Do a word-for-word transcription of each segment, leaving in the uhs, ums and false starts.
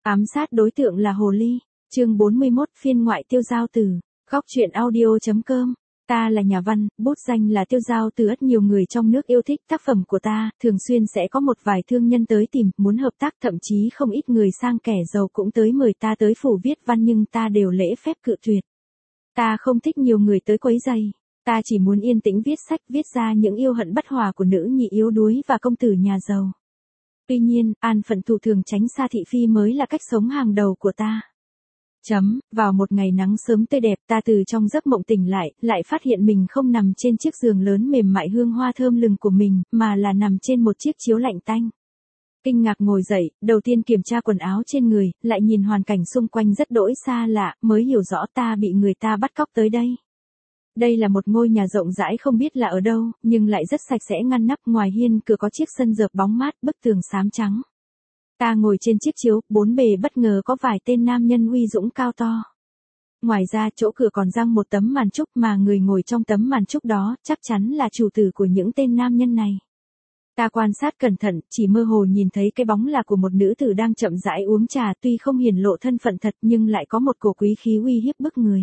Ám sát đối tượng là hồ ly. Chương bốn mươi mốt phiên ngoại Tiêu Giao Từ. Góc truyện audio.com. Ta là nhà văn, bút danh là Tiêu Giao Từ. Rất nhiều người trong nước yêu thích tác phẩm của ta, thường xuyên sẽ có một vài thương nhân tới tìm, muốn hợp tác, thậm chí không ít người sang kẻ giàu cũng tới mời ta tới phủ viết văn, nhưng ta đều lễ phép cự tuyệt. Ta không thích nhiều người tới quấy rầy. Ta chỉ muốn yên tĩnh viết sách, viết ra những yêu hận bất hòa của nữ nhị yếu đuối và công tử nhà giàu. Tuy nhiên, an phận thủ thường tránh xa thị phi mới là cách sống hàng đầu của ta. Chấm, vào một ngày nắng sớm tươi đẹp, ta từ trong giấc mộng tỉnh lại, lại phát hiện mình không nằm trên chiếc giường lớn mềm mại hương hoa thơm lừng của mình, mà là nằm trên một chiếc chiếu lạnh tanh. Kinh ngạc ngồi dậy, đầu tiên kiểm tra quần áo trên người, lại nhìn hoàn cảnh xung quanh rất đỗi xa lạ, mới hiểu rõ ta bị người ta bắt cóc tới đây. Đây là một ngôi nhà rộng rãi không biết là ở đâu, nhưng lại rất sạch sẽ ngăn nắp, ngoài hiên cửa có chiếc sân rợp bóng mát, bức tường xám trắng. Ta ngồi trên chiếc chiếu, bốn bề bất ngờ có vài tên nam nhân uy dũng cao to. Ngoài ra chỗ cửa còn răng một tấm màn trúc, mà người ngồi trong tấm màn trúc đó chắc chắn là chủ tử của những tên nam nhân này. Ta quan sát cẩn thận, chỉ mơ hồ nhìn thấy cái bóng là của một nữ tử đang chậm rãi uống trà, tuy không hiển lộ thân phận thật nhưng lại có một cổ quý khí uy hiếp bức người.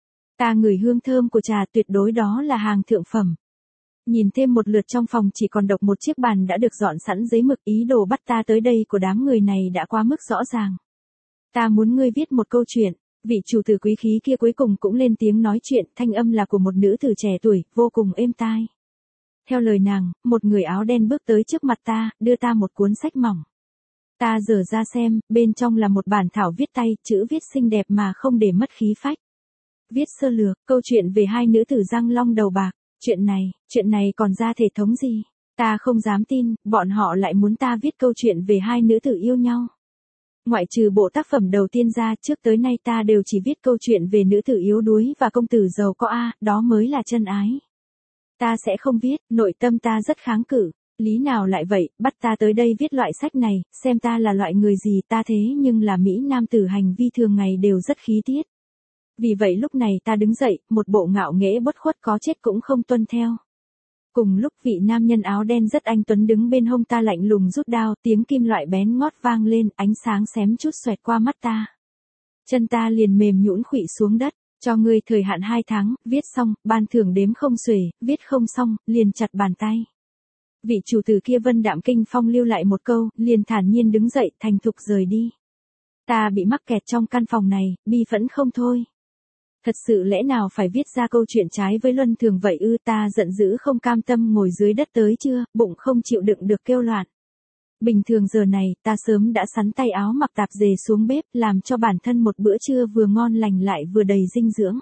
Ta ngửi hương thơm của trà, tuyệt đối đó là hàng thượng phẩm. Nhìn thêm một lượt trong phòng chỉ còn độc một chiếc bàn đã được dọn sẵn giấy mực, ý đồ bắt ta tới đây của đám người này đã quá mức rõ ràng. Ta muốn ngươi viết một câu chuyện. Vị chủ tử quý khí kia cuối cùng cũng lên tiếng nói chuyện, thanh âm là của một nữ tử trẻ tuổi, vô cùng êm tai. Theo lời nàng, một người áo đen bước tới trước mặt ta, đưa ta một cuốn sách mỏng. Ta dở ra xem, bên trong là một bản thảo viết tay, chữ viết xinh đẹp mà không để mất khí phách. Viết sơ lược, câu chuyện về hai nữ tử răng long đầu bạc. Chuyện này, chuyện này còn ra thể thống gì? Ta không dám tin, bọn họ lại muốn ta viết câu chuyện về hai nữ tử yêu nhau. Ngoại trừ bộ tác phẩm đầu tiên ra, trước tới nay ta đều chỉ viết câu chuyện về nữ tử yếu đuối và công tử giàu có a, đó mới là chân ái. Ta sẽ không viết, nội tâm ta rất kháng cự. Lý nào lại vậy, bắt ta tới đây viết loại sách này, xem ta là loại người gì, ta thế nhưng là mỹ nam tử, hành vi thường ngày đều rất khí tiết. Vì vậy lúc này ta đứng dậy, một bộ ngạo nghễ bất khuất, có chết cũng không tuân theo. Cùng lúc vị nam nhân áo đen rất anh tuấn đứng bên hông ta lạnh lùng rút đao, tiếng kim loại bén ngót vang lên, ánh sáng xém chút xoẹt qua mắt ta. Chân ta liền mềm nhũn khuỵu xuống đất. Cho ngươi thời hạn hai tháng, viết xong, ban thưởng đếm không xuể, viết không xong, liền chặt bàn tay. Vị chủ tử kia vân đạm kinh phong lưu lại một câu, liền thản nhiên đứng dậy, thành thục rời đi. Ta bị mắc kẹt trong căn phòng này, bi phẫn không thôi. Thật sự lẽ nào phải viết ra câu chuyện trái với luân thường vậy ư? Ta giận dữ không cam tâm ngồi dưới đất tới trưa, bụng không chịu đựng được kêu loạn. Bình thường giờ này, ta sớm đã sắn tay áo mặc tạp dề xuống bếp, làm cho bản thân một bữa trưa vừa ngon lành lại vừa đầy dinh dưỡng.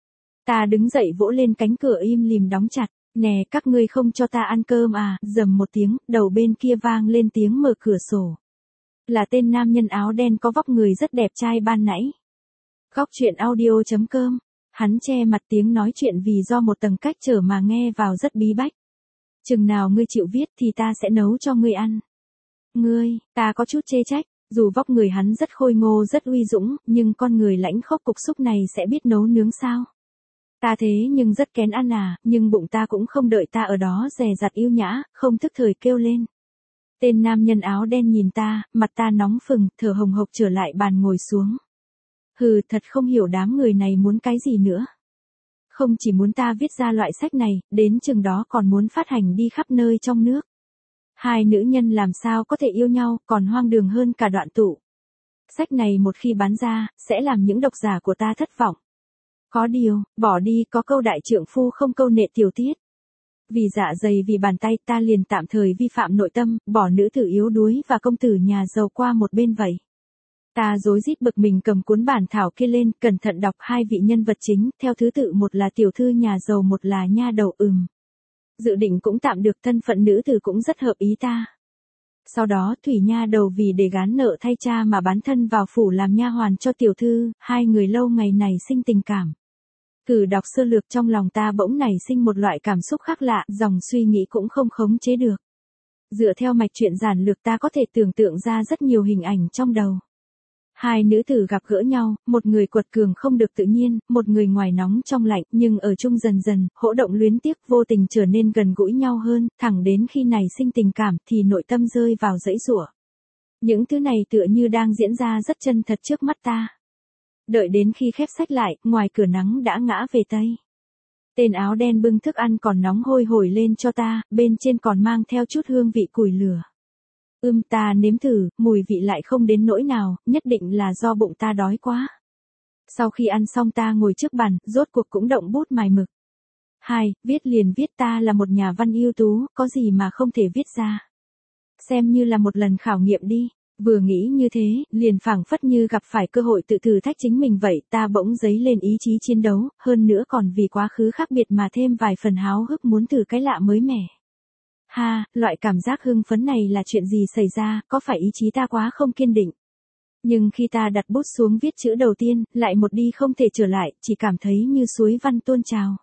Ta đứng dậy vỗ lên cánh cửa im lìm đóng chặt. Nè, các ngươi không cho ta ăn cơm à? Rầm một tiếng, đầu bên kia vang lên tiếng mở cửa sổ. Là tên nam nhân áo đen có vóc người rất đẹp trai ban nãy. Góc truyện audio.com. Hắn che mặt, tiếng nói chuyện vì do một tầng cách trở mà nghe vào rất bí bách. Chừng nào ngươi chịu viết thì ta sẽ nấu cho ngươi ăn. Ngươi, ta có chút chê trách, dù vóc người hắn rất khôi ngô rất uy dũng, nhưng con người lãnh khốc cục xúc này sẽ biết nấu nướng sao? Ta thế nhưng rất kén ăn à, nhưng bụng ta cũng không đợi ta ở đó dè dặt yêu nhã, không thức thời kêu lên. Tên nam nhân áo đen nhìn ta, mặt ta nóng phừng, thở hồng hộc trở lại bàn ngồi xuống. Hừ, thật không hiểu đám người này muốn cái gì nữa. Không chỉ muốn ta viết ra loại sách này, đến chừng đó còn muốn phát hành đi khắp nơi trong nước. Hai nữ nhân làm sao có thể yêu nhau, còn hoang đường hơn cả đoạn tụ. Sách này một khi bán ra, sẽ làm những độc giả của ta thất vọng. Có điều, bỏ đi có câu đại trượng phu không câu nệ tiểu tiết. Vì dạ dày vì bàn tay ta liền tạm thời vi phạm nội tâm, bỏ nữ tử yếu đuối và công tử nhà giàu qua một bên vậy. Ta rối rít bực mình cầm cuốn bản thảo kia lên, cẩn thận đọc hai vị nhân vật chính, theo thứ tự một là tiểu thư nhà giàu, một là nha đầu. Ừm. Dự định cũng tạm được, thân phận nữ tử cũng rất hợp ý ta. Sau đó Thủy nha đầu vì để gán nợ thay cha mà bán thân vào phủ làm nha hoàn cho tiểu thư, hai người lâu ngày này sinh tình cảm. Cử đọc sơ lược trong lòng ta bỗng nảy sinh một loại cảm xúc khác lạ, dòng suy nghĩ cũng không khống chế được. Dựa theo mạch truyện giản lược ta có thể tưởng tượng ra rất nhiều hình ảnh trong đầu. Hai nữ tử gặp gỡ nhau, một người quật cường không được tự nhiên, một người ngoài nóng trong lạnh, nhưng ở chung dần dần, hỗ động luyến tiếc vô tình trở nên gần gũi nhau hơn, thẳng đến khi nảy sinh tình cảm thì nội tâm rơi vào dãy giụa. Những thứ này tựa như đang diễn ra rất chân thật trước mắt ta. Đợi đến khi khép sách lại, ngoài cửa nắng đã ngã về tây. Tên áo đen bưng thức ăn còn nóng hôi hổi lên cho ta, bên trên còn mang theo chút hương vị củi lửa. Ưm ta nếm thử, mùi vị lại không đến nỗi nào, nhất định là do bụng ta đói quá. Sau khi ăn xong ta ngồi trước bàn, rốt cuộc cũng động bút mài mực. Hai, viết liền viết ta là một nhà văn ưu tú, có gì mà không thể viết ra. Xem như là một lần khảo nghiệm đi. Vừa nghĩ như thế, liền phảng phất như gặp phải cơ hội tự thử thách chính mình vậy, ta bỗng dấy lên ý chí chiến đấu, hơn nữa còn vì quá khứ khác biệt mà thêm vài phần háo hức muốn thử cái lạ mới mẻ. Ha, loại cảm giác hưng phấn này là chuyện gì xảy ra, có phải ý chí ta quá không kiên định? Nhưng khi ta đặt bút xuống viết chữ đầu tiên, lại một đi không thể trở lại, chỉ cảm thấy như suối văn tuôn trào.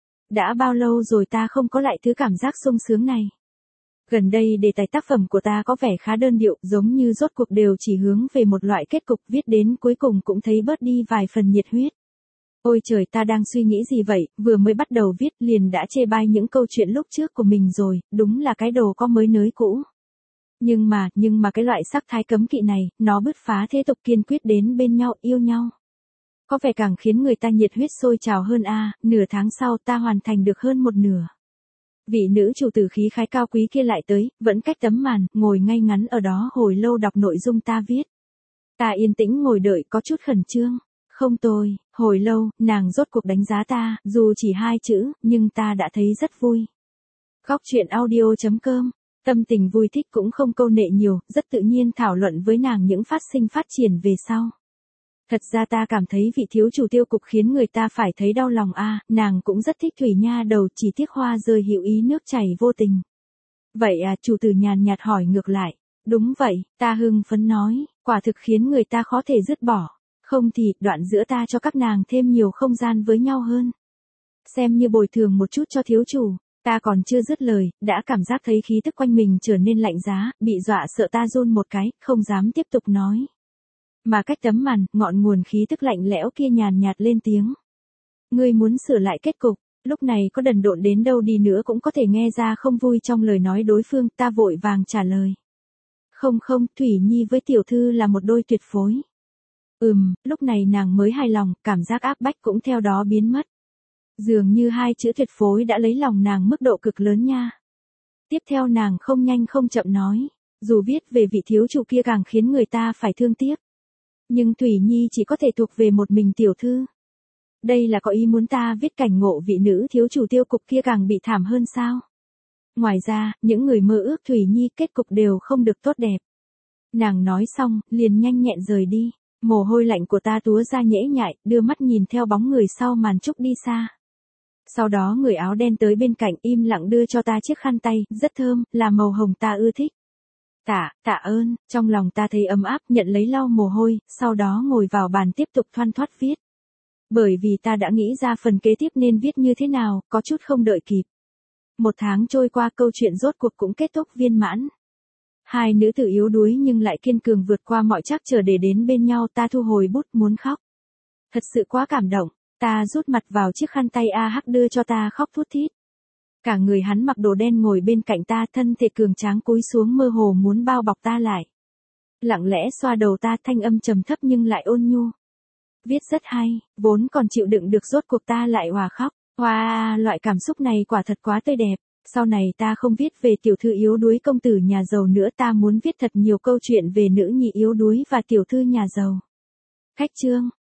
Đã bao lâu rồi ta không có lại thứ cảm giác sung sướng này. Gần đây đề tài tác phẩm của ta có vẻ khá đơn điệu, giống như rốt cuộc đều chỉ hướng về một loại kết cục, viết đến cuối cùng cũng thấy bớt đi vài phần nhiệt huyết. Ôi trời, ta đang suy nghĩ gì vậy, vừa mới bắt đầu viết liền đã chê bai những câu chuyện lúc trước của mình rồi, đúng là cái đồ có mới nới cũ. Nhưng mà, nhưng mà cái loại sắc thái cấm kỵ này, nó bứt phá thế tục kiên quyết đến bên nhau, yêu nhau. Có vẻ càng khiến người ta nhiệt huyết sôi trào hơn a, nửa tháng sau ta hoàn thành được hơn một nửa. Vị nữ chủ tử khí khái cao quý kia lại tới, vẫn cách tấm màn, ngồi ngay ngắn ở đó hồi lâu đọc nội dung ta viết. Ta yên tĩnh ngồi đợi có chút khẩn trương. Không tôi, hồi lâu, nàng rốt cuộc đánh giá ta, dù chỉ hai chữ, nhưng ta đã thấy rất vui. Góc truyện audio chấm com, tâm tình vui thích cũng không câu nệ nhiều, rất tự nhiên thảo luận với nàng những phát sinh phát triển về sau. Thật ra ta cảm thấy vị thiếu chủ tiêu cục khiến người ta phải thấy đau lòng a, nàng cũng rất thích thủy nha đầu, chỉ tiếc hoa rơi hữu ý nước chảy vô tình. Vậy à, chủ tử nhàn nhạt hỏi ngược lại. Đúng vậy, ta hưng phấn nói, quả thực khiến người ta khó thể dứt bỏ. Không thì, đoạn giữa ta cho các nàng thêm nhiều không gian với nhau hơn. Xem như bồi thường một chút cho thiếu chủ, ta còn chưa dứt lời, đã cảm giác thấy khí tức quanh mình trở nên lạnh giá, bị dọa sợ ta run một cái, không dám tiếp tục nói. Mà cách tấm màn, ngọn nguồn khí tức lạnh lẽo kia nhàn nhạt lên tiếng. Ngươi muốn sửa lại kết cục, lúc này có đần độn đến đâu đi nữa cũng có thể nghe ra không vui trong lời nói đối phương, ta vội vàng trả lời. Không không, Thủy Nhi với tiểu thư là một đôi tuyệt phối. Ừm, lúc này nàng mới hài lòng, cảm giác áp bách cũng theo đó biến mất. Dường như hai chữ tuyệt phối đã lấy lòng nàng mức độ cực lớn nha. Tiếp theo nàng không nhanh không chậm nói, dù viết về vị thiếu chủ kia càng khiến người ta phải thương tiếc. Nhưng Thủy Nhi chỉ có thể thuộc về một mình tiểu thư. Đây là có ý muốn ta viết cảnh ngộ vị nữ thiếu chủ tiêu cục kia càng bị thảm hơn sao? Ngoài ra, những người mơ ước Thủy Nhi kết cục đều không được tốt đẹp. Nàng nói xong, liền nhanh nhẹn rời đi. Mồ hôi lạnh của ta túa ra nhễ nhại, đưa mắt nhìn theo bóng người sau màn trúc đi xa. Sau đó người áo đen tới bên cạnh im lặng đưa cho ta chiếc khăn tay, rất thơm, là màu hồng ta ưa thích. Tạ, tạ ơn, trong lòng ta thấy ấm áp, nhận lấy lau mồ hôi, sau đó ngồi vào bàn tiếp tục thoăn thoắt viết. Bởi vì ta đã nghĩ ra phần kế tiếp nên viết như thế nào, có chút không đợi kịp. Một tháng trôi qua, câu chuyện rốt cuộc cũng kết thúc viên mãn. Hai nữ tử yếu đuối nhưng lại kiên cường vượt qua mọi trắc trở để đến bên nhau, ta thu hồi bút muốn khóc. Thật sự quá cảm động, ta rút mặt vào chiếc khăn tay A Hắc đưa cho ta khóc thút thít. Cả người hắn mặc đồ đen ngồi bên cạnh ta, thân thể cường tráng cúi xuống mơ hồ muốn bao bọc ta lại. Lặng lẽ xoa đầu ta, thanh âm trầm thấp nhưng lại ôn nhu. Viết rất hay, vốn còn chịu đựng được rốt cuộc ta lại hòa khóc. Wow, loại cảm xúc này quả thật quá tươi đẹp. Sau này ta không viết về tiểu thư yếu đuối công tử nhà giàu nữa, ta muốn viết thật nhiều câu chuyện về nữ nhị yếu đuối và tiểu thư nhà giàu. Khách chương.